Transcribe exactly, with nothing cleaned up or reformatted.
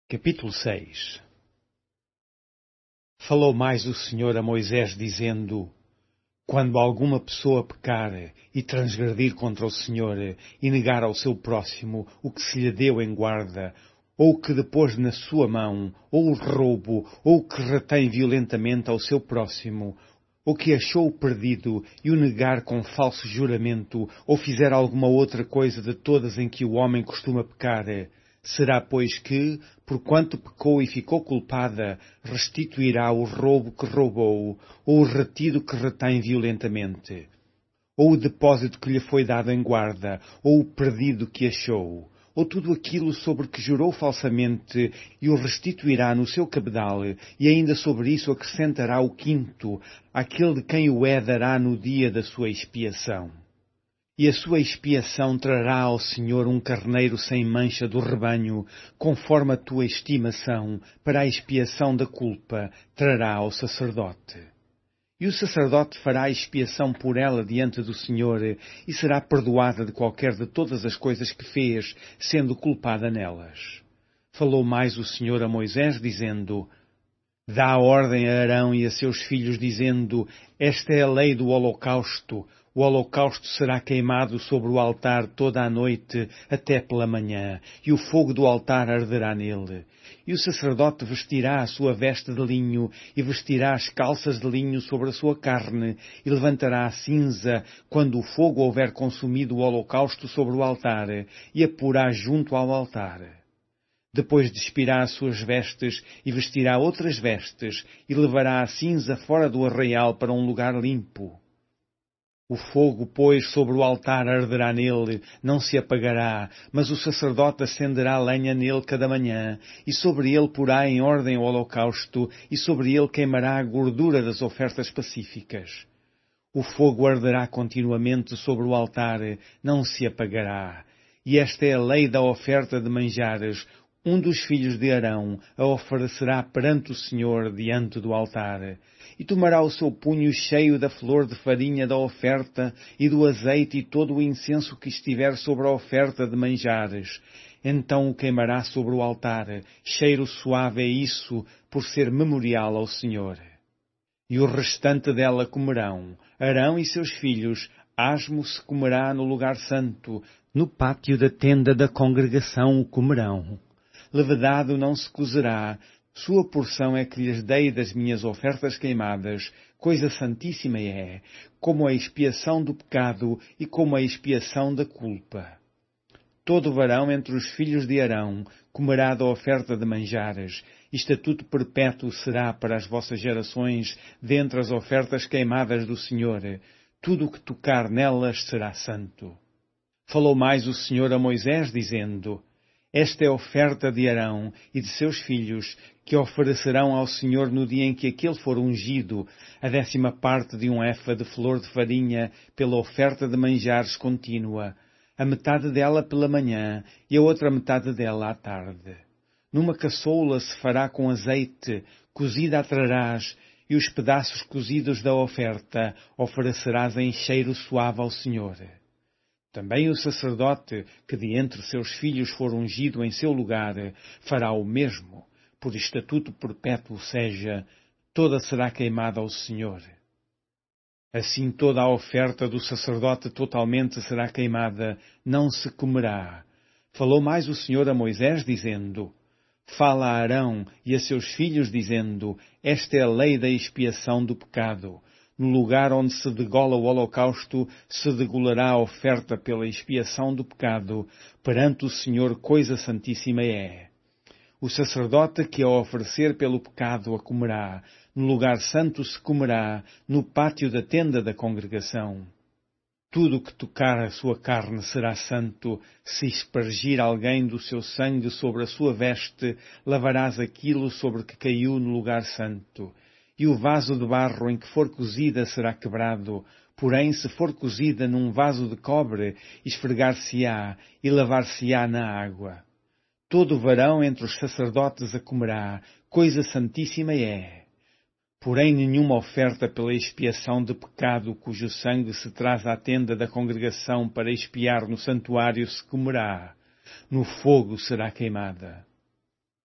Capítulo seis. Falou mais o Senhor a Moisés, dizendo: Quando alguma pessoa pecar e transgredir contra o Senhor e negar ao seu próximo o que se lhe deu em guarda, ou que depôs na sua mão, ou o roubo, ou que retém violentamente ao seu próximo, ou que achou perdido e o negar com falso juramento, ou fizer alguma outra coisa de todas em que o homem costuma pecar, será, pois, que, porquanto pecou e ficou culpada, restituirá o roubo que roubou, ou o retido que retém violentamente, ou o depósito que lhe foi dado em guarda, ou o perdido que achou, ou tudo aquilo sobre que jurou falsamente, e o restituirá no seu cabedal, e ainda sobre isso acrescentará o quinto, àquele de quem o é dará no dia da sua expiação. E a sua expiação trará ao Senhor um carneiro sem mancha do rebanho, conforme a tua estimação, para a expiação da culpa, trará ao sacerdote. E o sacerdote fará a expiação por ela diante do Senhor, e será perdoada de qualquer de todas as coisas que fez, sendo culpada nelas. Falou mais o Senhor a Moisés, dizendo: Dá ordem a Arão e a seus filhos, dizendo: Esta é a lei do holocausto. O holocausto será queimado sobre o altar toda a noite até pela manhã, e o fogo do altar arderá nele. E o sacerdote vestirá a sua veste de linho, e vestirá as calças de linho sobre a sua carne, e levantará a cinza, quando o fogo houver consumido o holocausto sobre o altar, e a porá junto ao altar. Depois despirá as suas vestes, e vestirá outras vestes, e levará a cinza fora do arraial para um lugar limpo. O fogo, pois, sobre o altar arderá nele, não se apagará, mas o sacerdote acenderá lenha nele cada manhã, e sobre ele porá em ordem o holocausto, e sobre ele queimará a gordura das ofertas pacíficas. O fogo arderá continuamente sobre o altar, não se apagará. E esta é a lei da oferta de manjares. Um dos filhos de Arão a oferecerá perante o Senhor diante do altar. E tomará o seu punho cheio da flor de farinha da oferta e do azeite e todo o incenso que estiver sobre a oferta de manjares. Então o queimará sobre o altar. Cheiro suave é isso, por ser memorial ao Senhor. E o restante dela comerão. Arão e seus filhos, asmo se comerá no lugar santo. No pátio da tenda da congregação o comerão. Levedado não se cozerá. Sua porção é que lhes dei das minhas ofertas queimadas, coisa santíssima é, como a expiação do pecado e como a expiação da culpa. Todo varão entre os filhos de Arão comerá da oferta de manjares, e estatuto perpétuo será para as vossas gerações dentre as ofertas queimadas do Senhor. Tudo o que tocar nelas será santo. Falou mais o Senhor a Moisés, dizendo: Esta é a oferta de Arão e de seus filhos, que oferecerão ao Senhor no dia em que aquele for ungido, a décima parte de um efa de flor de farinha pela oferta de manjares contínua, a metade dela pela manhã e a outra metade dela à tarde. Numa caçoula se fará com azeite, cozida a trarás, e os pedaços cozidos da oferta oferecerás em cheiro suave ao Senhor. Também o sacerdote, que de entre seus filhos for ungido em seu lugar, fará o mesmo, por estatuto perpétuo seja, toda será queimada ao Senhor. Assim toda a oferta do sacerdote totalmente será queimada, não se comerá. Falou mais o Senhor a Moisés, dizendo: Fala a Arão e a seus filhos, dizendo: Esta é a lei da expiação do pecado. No lugar onde se degola o holocausto, se degolará a oferta pela expiação do pecado, perante o Senhor coisa santíssima é. O sacerdote que a oferecer pelo pecado a comerá, no lugar santo se comerá, no pátio da tenda da congregação. Tudo o que tocar a sua carne será santo. Se espargir alguém do seu sangue sobre a sua veste, lavarás aquilo sobre que caiu no lugar santo. E o vaso de barro em que for cozida será quebrado. Porém, se for cozida num vaso de cobre, esfregar-se-á e lavar-se-á na água. Todo varão entre os sacerdotes a comerá, coisa santíssima é. Porém, nenhuma oferta pela expiação de pecado cujo sangue se traz à tenda da congregação para expiar no santuário se comerá. No fogo será queimada.